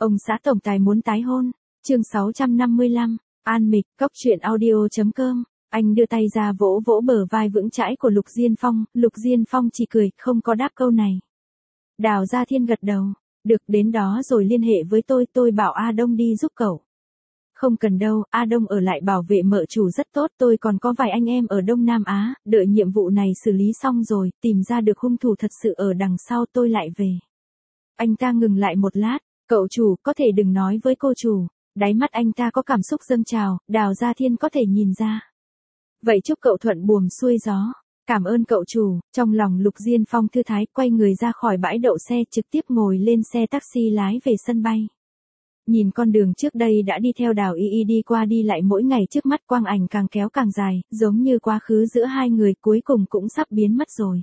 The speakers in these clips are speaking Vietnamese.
Ông xã tổng tài muốn tái hôn. Chương 655, An Mịch, Cóc truyện audio.com. Anh đưa tay ra vỗ vỗ bờ vai vững chãi của Lục Diên Phong, Lục Diên Phong chỉ cười, không có đáp câu này. Đào Gia Thiên gật đầu. Được, đến đó rồi liên hệ với tôi bảo A Đông đi giúp cậu. Không cần đâu, A Đông ở lại bảo vệ mợ chủ rất tốt, tôi còn có vài anh em ở Đông Nam Á, đợi nhiệm vụ này xử lý xong rồi, tìm ra được hung thủ thật sự ở đằng sau tôi lại về. Anh ta ngừng lại một lát, cậu chủ, có thể đừng nói với cô chủ. Đáy mắt anh ta có cảm xúc dâng trào, Đào Gia Thiên có thể nhìn ra. Vậy chúc cậu thuận buồm xuôi gió. Cảm ơn cậu chủ. Trong lòng Lục Diên Phong thư thái, quay người ra khỏi bãi đậu xe, trực tiếp ngồi lên xe taxi lái về sân bay. Nhìn con đường trước đây đã đi theo Đào Y đi qua đi lại mỗi ngày, trước mắt quang ảnh càng kéo càng dài, giống như quá khứ giữa hai người cuối cùng cũng sắp biến mất rồi.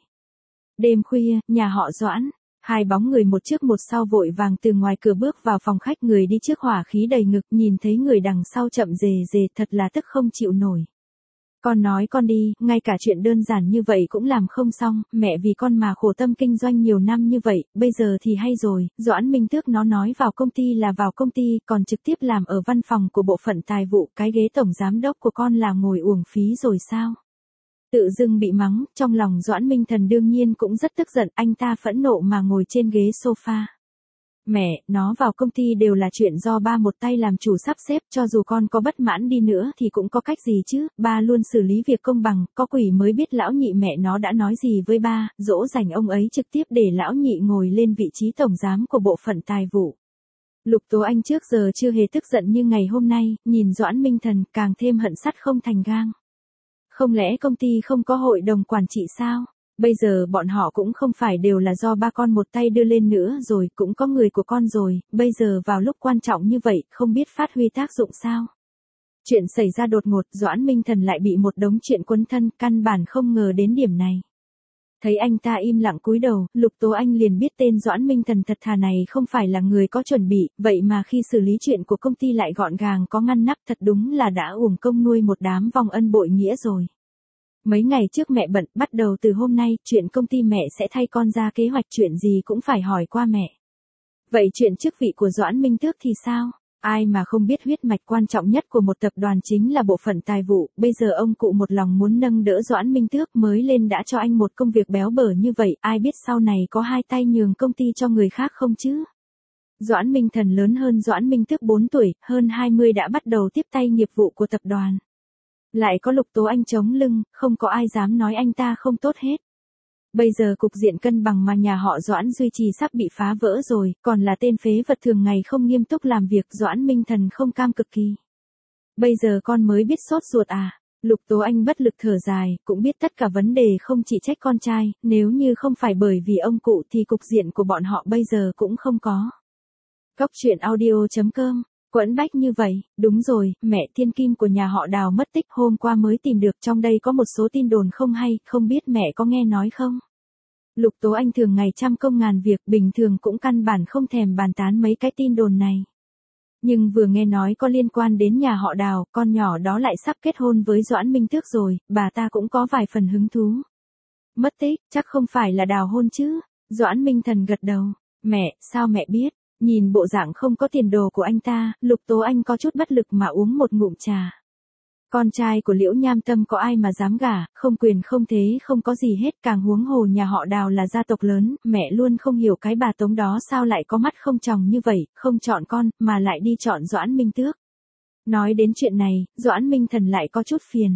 Đêm khuya, nhà họ Doãn. Hai bóng người một trước một sau vội vàng từ ngoài cửa bước vào phòng khách, người đi trước hỏa khí đầy ngực, nhìn thấy người đằng sau chậm rề rề, thật là tức không chịu nổi. Con nói con đi, ngay cả chuyện đơn giản như vậy cũng làm không xong, mẹ vì con mà khổ tâm kinh doanh nhiều năm như vậy, bây giờ thì hay rồi, Doãn Minh Tước nó nói vào công ty là vào công ty, còn trực tiếp làm ở văn phòng của bộ phận tài vụ, cái ghế tổng giám đốc của con là ngồi uổng phí rồi sao? Tự dưng bị mắng, trong lòng Doãn Minh Thần đương nhiên cũng rất tức giận, anh ta phẫn nộ mà ngồi trên ghế sofa. Mẹ, nó vào công ty đều là chuyện do ba một tay làm chủ sắp xếp, cho dù con có bất mãn đi nữa thì cũng có cách gì chứ, ba luôn xử lý việc công bằng, có quỷ mới biết lão nhị mẹ nó đã nói gì với ba, dỗ dành ông ấy trực tiếp để lão nhị ngồi lên vị trí tổng giám của bộ phận tài vụ. Lục Tố Anh trước giờ chưa hề tức giận như ngày hôm nay, nhìn Doãn Minh Thần càng thêm hận sắt không thành gang. Không lẽ công ty không có hội đồng quản trị sao? Bây giờ bọn họ cũng không phải đều là do ba con một tay đưa lên nữa rồi, cũng có người của con rồi, bây giờ vào lúc quan trọng như vậy, không biết phát huy tác dụng sao? Chuyện xảy ra đột ngột, Doãn Minh Thần lại bị một đống chuyện quấn thân, căn bản không ngờ đến điểm này. Thấy anh ta im lặng cúi đầu, Lục Tố Anh liền biết tên Doãn Minh Thần thật thà này không phải là người có chuẩn bị, vậy mà khi xử lý chuyện của công ty lại gọn gàng có ngăn nắp, thật đúng là đã uổng công nuôi một đám vong ân bội nghĩa rồi. Mấy ngày trước mẹ bận, bắt đầu từ hôm nay, chuyện công ty mẹ sẽ thay con ra kế hoạch, chuyện gì cũng phải hỏi qua mẹ. Vậy chuyện chức vị của Doãn Minh Tước thì sao? Ai mà không biết huyết mạch quan trọng nhất của một tập đoàn chính là bộ phận tài vụ, bây giờ ông cụ một lòng muốn nâng đỡ Doãn Minh Tước mới lên đã cho anh một công việc béo bở như vậy, ai biết sau này có hai tay nhường công ty cho người khác không chứ? Doãn Minh Thần lớn hơn Doãn Minh Tước 4 tuổi, hơn 20 đã bắt đầu tiếp tay nghiệp vụ của tập đoàn. Lại có Lục Tố Anh chống lưng, không có ai dám nói anh ta không tốt hết. Bây giờ cục diện cân bằng mà nhà họ Doãn duy trì sắp bị phá vỡ rồi, còn là tên phế vật thường ngày không nghiêm túc làm việc, Doãn Minh Thần không cam cực kỳ. Bây giờ con mới biết sốt ruột à? Lục Tố Anh bất lực thở dài, cũng biết tất cả vấn đề không chỉ trách con trai, nếu như không phải bởi vì ông cụ thì cục diện của bọn họ bây giờ cũng không có. Cóc truyện audio.com. Quẫn bách như vậy, đúng rồi, mẹ thiên kim của nhà họ Đào mất tích, hôm qua mới tìm được, trong đây có một số tin đồn không hay, không biết mẹ có nghe nói không? Lục Tố Anh thường ngày trăm công ngàn việc, bình thường cũng căn bản không thèm bàn tán mấy cái tin đồn này. Nhưng vừa nghe nói có liên quan đến nhà họ Đào, con nhỏ đó lại sắp kết hôn với Doãn Minh Tước rồi, bà ta cũng có vài phần hứng thú. Mất tích, chắc không phải là Đào hôn chứ? Doãn Minh Thần gật đầu. Mẹ, sao mẹ biết? Nhìn bộ dạng không có tiền đồ của anh ta, Lục Tố Anh có chút bất lực mà uống một ngụm trà. Con trai của Liễu Nham Tâm có ai mà dám gả, không quyền không thế không có gì hết, càng huống hồ nhà họ Đào là gia tộc lớn, mẹ luôn không hiểu cái bà Tống đó sao lại có mắt không tròng như vậy, không chọn con, mà lại đi chọn Doãn Minh Tước. Nói đến chuyện này, Doãn Minh Thần lại có chút phiền.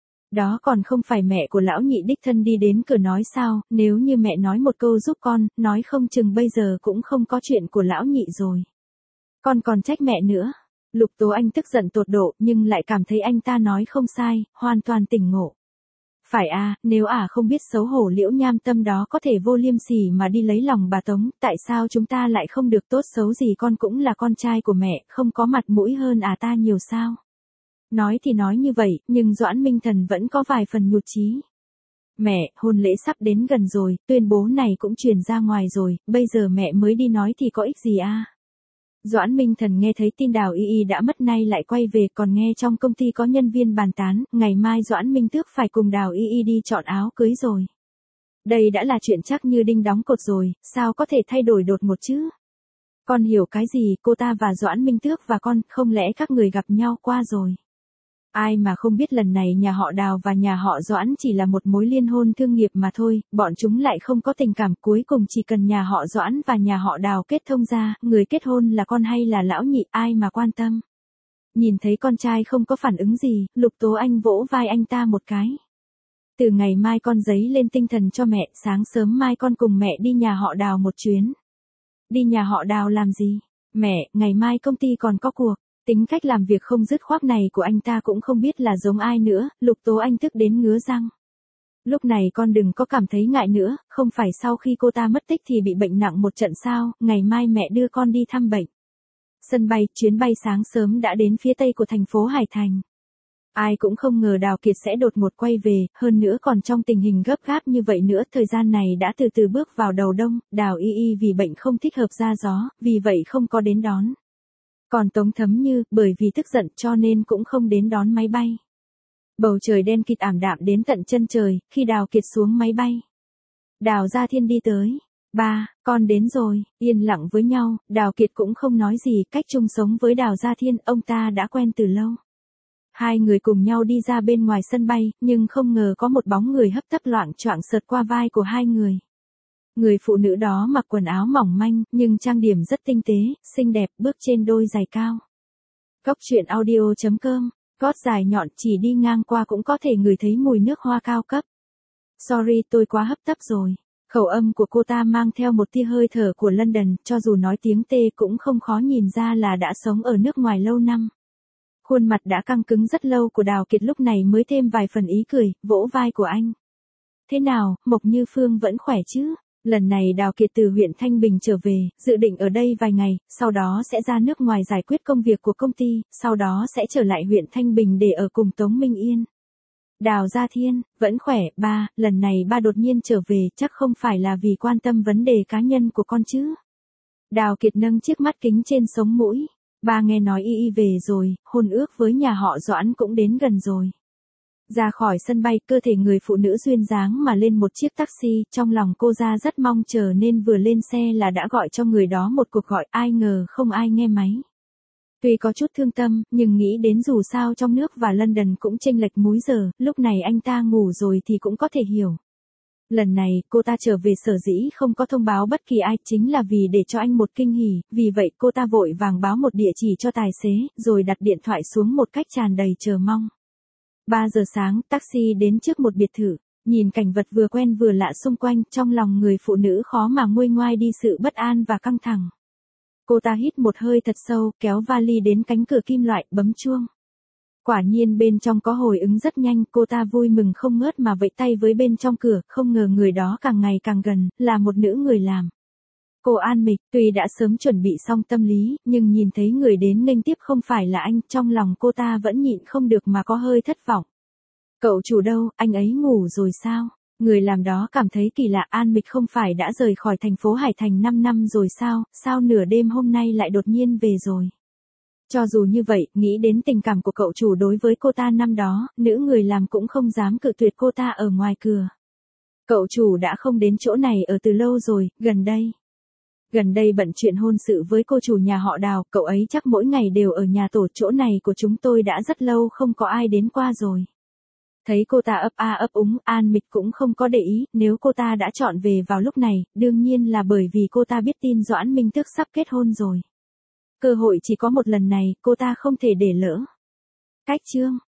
Đó còn không phải mẹ của lão nhị đích thân đi đến cửa nói sao, nếu như mẹ nói một câu giúp con, nói không chừng bây giờ cũng không có chuyện của lão nhị rồi. Con còn trách mẹ nữa. Lục Tố Anh tức giận tột độ, nhưng lại cảm thấy anh ta nói không sai, hoàn toàn tỉnh ngộ. Phải à, nếu không biết xấu hổ Liễu Nham Tâm đó có thể vô liêm sỉ mà đi lấy lòng bà Tống, tại sao chúng ta lại không được, tốt xấu gì con cũng là con trai của mẹ, không có mặt mũi hơn ta nhiều sao? Nói thì nói như vậy, nhưng Doãn Minh Thần vẫn có vài phần nhụt chí. Mẹ, hôn lễ sắp đến gần rồi, tuyên bố này cũng truyền ra ngoài rồi, bây giờ mẹ mới đi nói thì có ích gì à? Doãn Minh Thần nghe thấy tin Đào Y đã mất, nay lại quay về, còn nghe trong công ty có nhân viên bàn tán, ngày mai Doãn Minh Tước phải cùng Đào Y đi chọn áo cưới rồi. Đây đã là chuyện chắc như đinh đóng cột rồi, sao có thể thay đổi đột ngột chứ? Con hiểu cái gì, cô ta và Doãn Minh Tước và con, không lẽ các người gặp nhau qua rồi? Ai mà không biết lần này nhà họ Đào và nhà họ Doãn chỉ là một mối liên hôn thương nghiệp mà thôi, bọn chúng lại không có tình cảm, cuối cùng chỉ cần nhà họ Doãn và nhà họ Đào kết thông ra, người kết hôn là con hay là lão nhị, ai mà quan tâm. Nhìn thấy con trai không có phản ứng gì, Lục Tố Anh vỗ vai anh ta một cái. Từ ngày mai con giấy lên tinh thần cho mẹ, sáng sớm mai con cùng mẹ đi nhà họ Đào một chuyến. Đi nhà họ Đào làm gì? Mẹ, ngày mai công ty còn có cuộc. Tính cách làm việc không dứt khoát này của anh ta cũng không biết là giống ai nữa, Lục Tố Anh tức đến ngứa răng. Lúc này con đừng có cảm thấy ngại nữa, không phải sau khi cô ta mất tích thì bị bệnh nặng một trận sao, ngày mai mẹ đưa con đi thăm bệnh. Sân bay, chuyến bay sáng sớm đã đến phía tây của thành phố Hải Thành. Ai cũng không ngờ Đào Kiệt sẽ đột ngột quay về, hơn nữa còn trong tình hình gấp gáp như vậy nữa, thời gian này đã từ từ bước vào đầu đông, Đào Y Y vì bệnh không thích hợp ra gió, vì vậy không có đến đón. Còn Tống Thấm Như, bởi vì tức giận cho nên cũng không đến đón máy bay. Bầu trời đen kịt ảm đạm đến tận chân trời, khi Đào Kiệt xuống máy bay. Đào Gia Thiên đi tới. Ba, con đến rồi, yên lặng với nhau, Đào Kiệt cũng không nói gì, cách chung sống với Đào Gia Thiên, ông ta đã quen từ lâu. Hai người cùng nhau đi ra bên ngoài sân bay, nhưng không ngờ có một bóng người hấp tấp loạng choạng sượt qua vai của hai người. Người phụ nữ đó mặc quần áo mỏng manh, nhưng trang điểm rất tinh tế, xinh đẹp, bước trên đôi giày cao. Cốc truyện audio.com, gót dài nhọn chỉ đi ngang qua cũng có thể ngửi thấy mùi nước hoa cao cấp. Sorry, tôi quá hấp tấp rồi. Khẩu âm của cô ta mang theo một tia hơi thở của London, cho dù nói tiếng T cũng không khó nhìn ra là đã sống ở nước ngoài lâu năm. Khuôn mặt đã căng cứng rất lâu của Đào Kiệt lúc này mới thêm vài phần ý cười, vỗ vai của anh. Thế nào, Mộc Như Phương vẫn khỏe chứ? Lần này Đào Kiệt từ huyện Thanh Bình trở về, dự định ở đây vài ngày, sau đó sẽ ra nước ngoài giải quyết công việc của công ty, sau đó sẽ trở lại huyện Thanh Bình để ở cùng Tống Minh Yên. Đào Gia Thiên, vẫn khỏe, ba, lần này ba đột nhiên trở về, chắc không phải là vì quan tâm vấn đề cá nhân của con chứ? Đào Kiệt nâng chiếc mắt kính trên sống mũi. Ba nghe nói Y Y về rồi, hôn ước với nhà họ Doãn cũng đến gần rồi. Ra khỏi sân bay, cơ thể người phụ nữ duyên dáng mà lên một chiếc taxi, trong lòng cô ra rất mong chờ nên vừa lên xe là đã gọi cho người đó một cuộc gọi, ai ngờ không ai nghe máy. Tuy có chút thương tâm, nhưng nghĩ đến dù sao trong nước và London cũng chênh lệch múi giờ, lúc này anh ta ngủ rồi thì cũng có thể hiểu. Lần này, cô ta trở về sở dĩ không có thông báo bất kỳ ai, chính là vì để cho anh một kinh hỉ, vì vậy cô ta vội vàng báo một địa chỉ cho tài xế, rồi đặt điện thoại xuống một cách tràn đầy chờ mong. 3 giờ sáng, taxi đến trước một biệt thự, nhìn cảnh vật vừa quen vừa lạ xung quanh, trong lòng người phụ nữ khó mà nguôi ngoai đi sự bất an và căng thẳng. Cô ta hít một hơi thật sâu, kéo vali đến cánh cửa kim loại, bấm chuông. Quả nhiên bên trong có hồi ứng rất nhanh, cô ta vui mừng không ngớt mà vẫy tay với bên trong cửa, không ngờ người đó càng ngày càng gần, là một nữ người làm. Cô An Mịch, tuy đã sớm chuẩn bị xong tâm lý, nhưng nhìn thấy người đến nghênh tiếp không phải là anh, trong lòng cô ta vẫn nhịn không được mà có hơi thất vọng. Cậu chủ đâu, anh ấy ngủ rồi sao? Người làm đó cảm thấy kỳ lạ, An Mịch không phải đã rời khỏi thành phố Hải Thành 5 năm rồi sao nửa đêm hôm nay lại đột nhiên về rồi? Cho dù như vậy, nghĩ đến tình cảm của cậu chủ đối với cô ta năm đó, nữ người làm cũng không dám cự tuyệt cô ta ở ngoài cửa. Cậu chủ đã không đến chỗ này ở từ lâu rồi, Gần đây bận chuyện hôn sự với cô chủ nhà họ Đào, cậu ấy chắc mỗi ngày đều ở nhà tổ, chỗ này của chúng tôi đã rất lâu không có ai đến qua rồi. Thấy cô ta ấp a ấp úng, An Mịch cũng không có để ý, nếu cô ta đã chọn về vào lúc này, đương nhiên là bởi vì cô ta biết tin Doãn Minh Tước sắp kết hôn rồi. Cơ hội chỉ có một lần này, cô ta không thể để lỡ. Cách chương